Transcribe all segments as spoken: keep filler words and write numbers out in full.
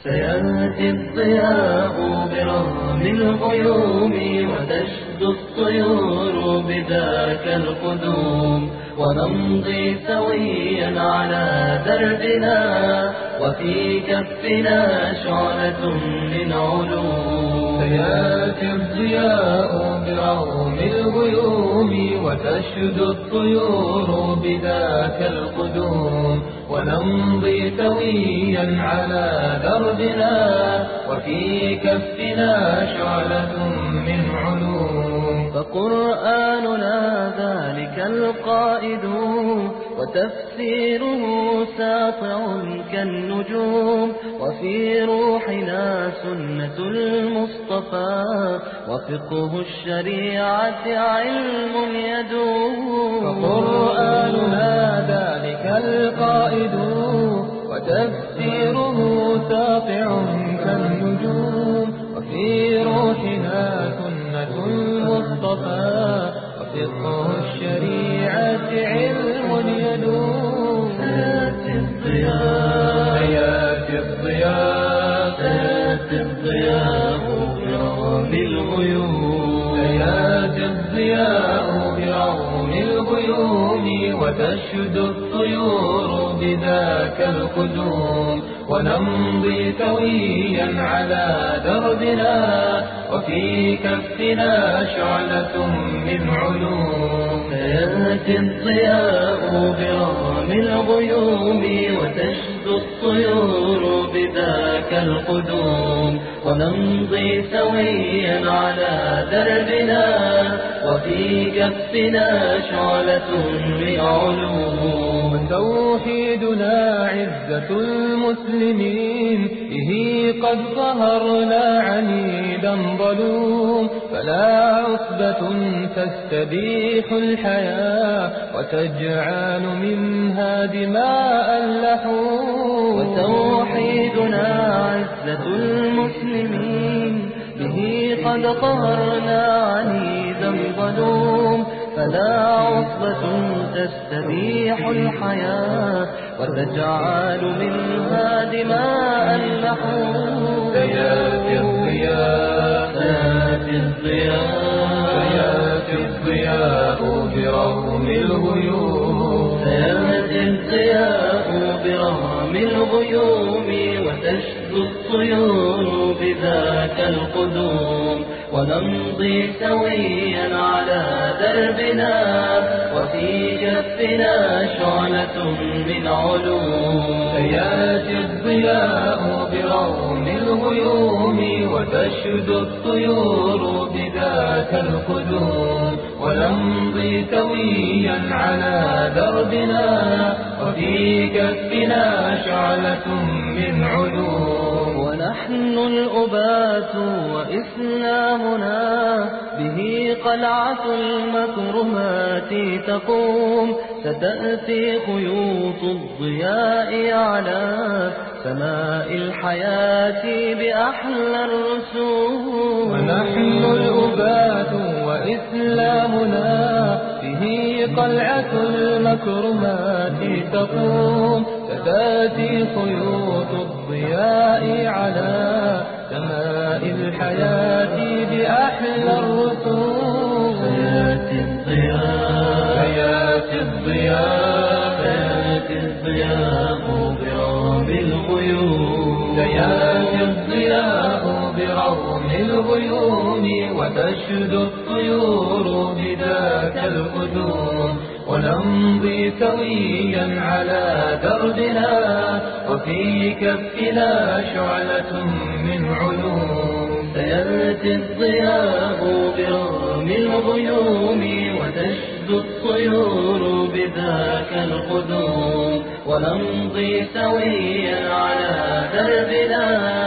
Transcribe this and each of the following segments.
سيأتي الضياء برغم الغيوم وتشدو الطيور بذاك القدوم، ونمضي سويا على دربنا وفي كفنا شعلة من علوم. سيأتي الضياء برغم الغيوم وتشدو الطيور بذاك القدوم، ونمضي سويا على دربنا وفي كفنا شعلة من علوم. فقرآننا ذلك القائد وتفسيره ساطع كالنجوم، وفي روحنا سنة المصطفى وفقه الشريعة علم يدوم. فقرآننا ذلك القائد وتفسيره ساطع كالنجوم، وفي روحنا سنة المصطفى وفقه الشريعة علم يدوم. سيأتي الضياء سيأتي الضياء سيأتي الضياء برغم الغيوم. سيأتي الضياء برغم الغيوم وتشدو الطيور بذاك القدوم، ونمضي سويا على دربنا وفي كفنا شعلة من علوم. سيأتي الضياء برغم الغيوم وتشدو الطيور بذاك القدوم، ونمضي سويا على دربنا وفي كفنا شعلة من علوم. توحيدنا عزة المسلمين، به قد ظهرنا عنيدا ظلوم، فلا عصبة تستبيح الحياة وتجعل منها دماء اللحوم. وتوحيدنا عزة المسلمين، به قد قهرنا عنيدا ظلوم، فلا عصبة تستبيح الحياة وتجعل منها دماء اللحوم. سيأتي الضياء سيأتي الضياء سيأتي الضياء برغم الغيوم. سيأتي الضياء برغم الغيوم وتشدو الطيور بذاك القدوم، ونمضي سويا على دربنا وفي كفنا شعلة من علوم. سيأتي الضياء برغم الغيوم وتشدو الطيور بذاك القدوم، ونمضي سويا على دربنا وفي كفنا شعلة من علوم. ونحن الأبات وإسلامنا به قلعة المكرمات تقوم، ستأتي خيوط الضياء على سماء الحياة بأحلى الرسوم. ونحن الأبات وإسلامنا به قلعة المكرمات تقوم، ستأتي خيوط الضياء على سماء الحياة بأحلى الرسوم. سيأتي الضياء سيأتي الضياء سيأتي الضياء برغم الغيوم. سيأتي الضياء برغم الغيوم وتشدو الطيور بذاك القدوم، ونمضي سويا على دربنا وفي كفنا شعلة من علوم. سيأتي الضياء برغم الغيوم وتشدو الطيور بذاك القدوم، ونمضي سويا على دربنا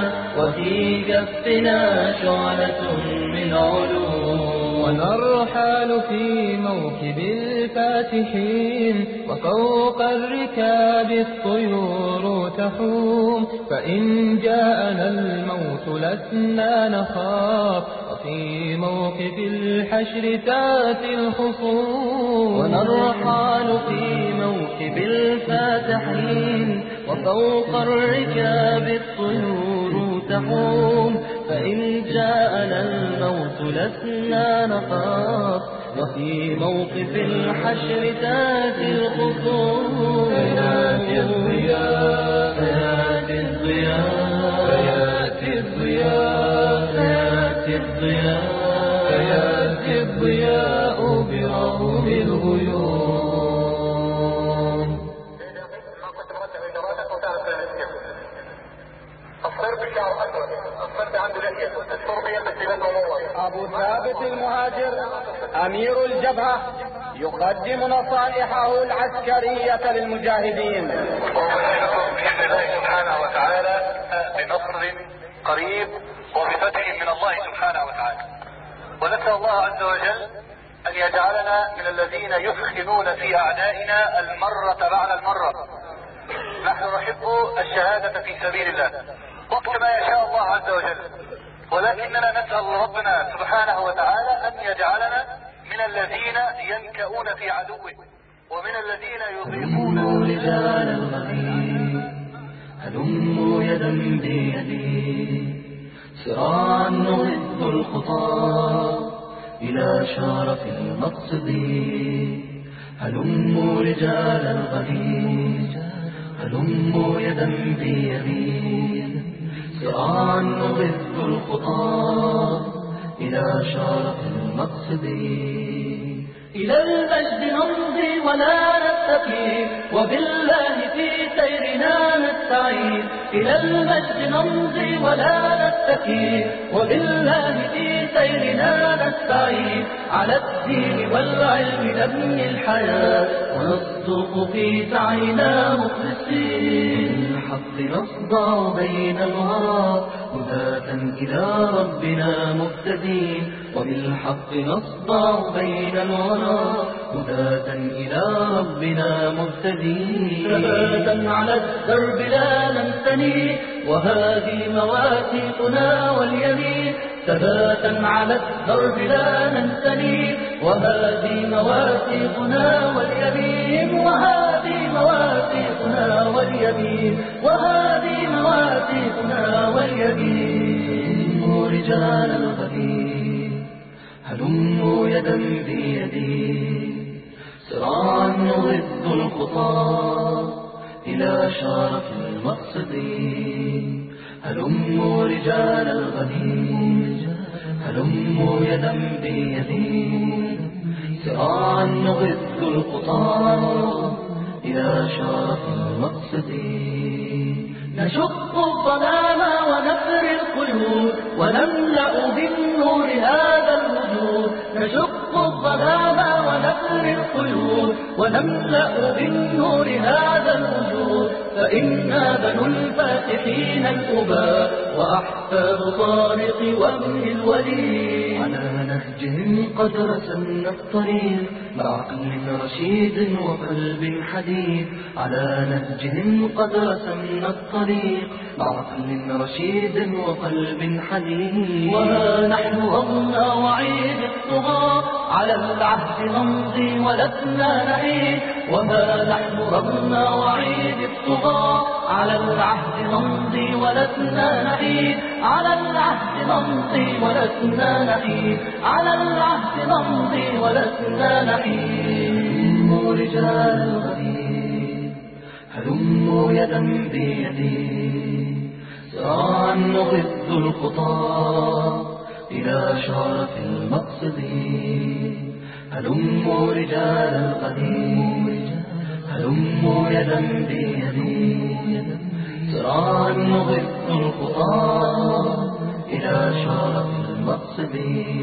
وفي كفنا شعلة من علوم. ونرحل في موكب الفاتحين وفوق الركاب الطيور تحوم، فإن جاءنا الموت لسنا نخاف وفي موقف الحشر تاتي الخصوم. ونرحل في موكب الفاتحين وفوق الركاب الطيور ولسنا نخاف، وفي موقف الحشر تاتي الخصوم. سيأتي الضياء سيأتي الضياء سيأتي الضياء سيأتي الضياء سيأتي الضياء برغم الغيوم. الصرب شعر أسود، الصرب عنده لحية، الصرب يلبس لباس مموج. أبو ثابت المهاجر أمير الجبهة يقدم نصائحه العسكرية للمجاهدين. وأبشركم بإذن الله سبحانه وتعالى بنصر قريب وبفتح من الله سبحانه وتعالى. ونسأل الله عز وجل أن يجعلنا من الذين يثخنون في أعدائنا المرة بعد المرة. نحن نحب الشهادة في سبيل الله وقت ما يشاء الله عز وجل، ولكننا نسأل ربنا سبحانه وتعالى أن يجعلنا من الذين ينكؤون في عدوه ومن الذين يضيقون رجال الغدير. هلموا يدا بيدي صراعا نغض الخطى إلى شرف المقصد. هلموا رجال الغدير هلموا يدا بيدي صراعا نغض الخطى إلى شرف المقصد. إلى المجد نمضي ولا نستكين، وبالله في سيرنا نستعين. إلى المجد نمضي ولا نستكين، وبالله في سيرنا نستعين. على الدين والعلم نبني الحياة، ونصدق في سعينا مخلصين. بالحق نصدع بين الورى، هداة إلى ربنا مهتدين. وبالحق نصدع بين الورى، هداة إلى ربنا مهتدين. ثباتا على الدرب لا ننثني، وهذه مواثيقنا واليمين. ثباتا على الدرب لا ننثني، وهذه مواثيقنا واليمين. وهذه مواثيقنا واليمين. وهذه مواثيقنا واليمين. هلموا رجال الغدير هلموا يدا بيدي صراعا نغض الخطى إلى شرف المقصد. هلموا رجال الغدير هلموا يدا بيدي صراعا نغض الخطى إلى شرف المقصد. نشق الظلام ونفر القيود، ونملأ بالنور هذا الوجود. نشق الظلام ونفر القيود، ونملأ بالنور هذا الوجود. فإنا بنو الفاتحين الأباء، وأحفاد طارق وابن الوليد. على نهجهم قد رسمنا الطريق، مع عقل رشيد وقلب حديد. على نهجهم قد رسمنا الطريق، مع عقل رشيد وقلب حديد. وها نحن رغم وعيد الطغاة، على العهد نمضي ولسنا نعيد. وها نحن رغم وعيد الطغاة، على العهد نمضي ولسنا نعيد. على العهد نمضي ولسنا نعيد. على العهد نمضي ولسنا نعيد. هلموا رجال الغدير هلموا يدا بيدي صراعا نغض الخطى إلى شرف المقصد. هلموا رجال الغدير هلموا يدا بيدي صراعا نغض الخطى إلى شرف المقصد.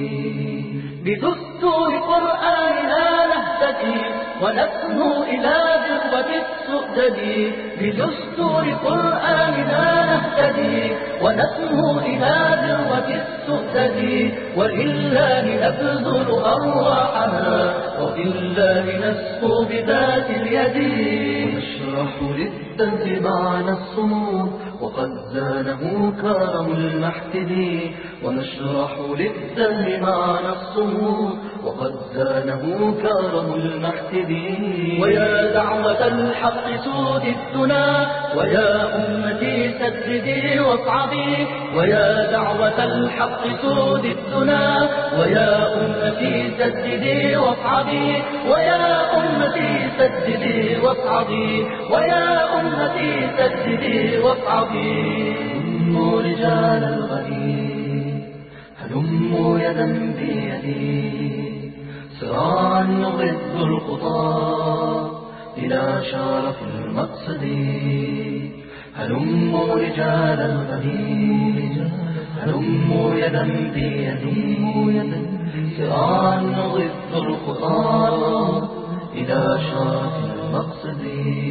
بدستور قرآننا نهتدي، ونسمو إلى ذروة السؤدد. بدستور قرآننا نهتدي، ونسمو إلى ذروة السؤدد. ولله نبذل أرواحنا، وفي الله نسقو بذات اليد. ونشرح للدهر معنى الصمود، وقد زانه كرم المحتدي ونشرح للدهر معنى الصمود وقد زانه كرم المحتدي. ويا دعوة الحق سود الدنا ويا أمتي سددي واصعدي ويا دعوة الحق سود الدنا ويا أمتي سددي واصعدي ويا أمتي سددي واصعدي ويا أمتي سددي واصعدي. هلموا رجال الغدير هلموا يدا بيدي صراعا نغض الخطى إلى شرف المقصد. هلموا رجال الغدير هلموا يدا بيدي صراعا نغض الخطى إلى شرف المقصد.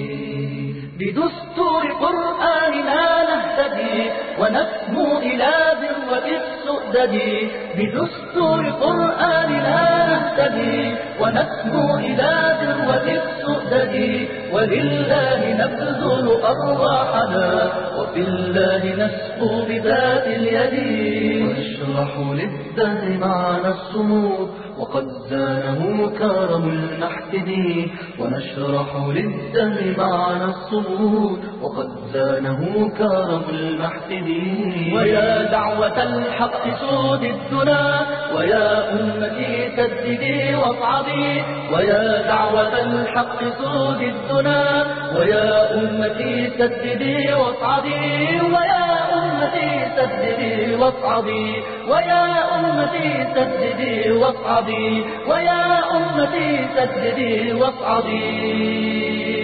بدستور قرآننا نهتدي ونسمو إلى ذروة السؤدد. بدستور قرآننا نهتدي ونسمو إلى ذروة السؤدد. ولله نبذل أرواحنا وفي الله نسقو بذات اليد. ونشرح للدهر معنى الصمود وقد زانه كرم المحتدي ونشرح للدهر معنى الصمود وقد زانه كرم المحتدي. ويا دعوة الحق سود الدنا ويا أمتي سددي واصعدي ويا دعوة الحق سود الدنا ويا أمتي سددي واصعدي ويا أمتي سددي واصعدي ويا أمتي سددي واصعدي ويا أمتي سددي واصعدي.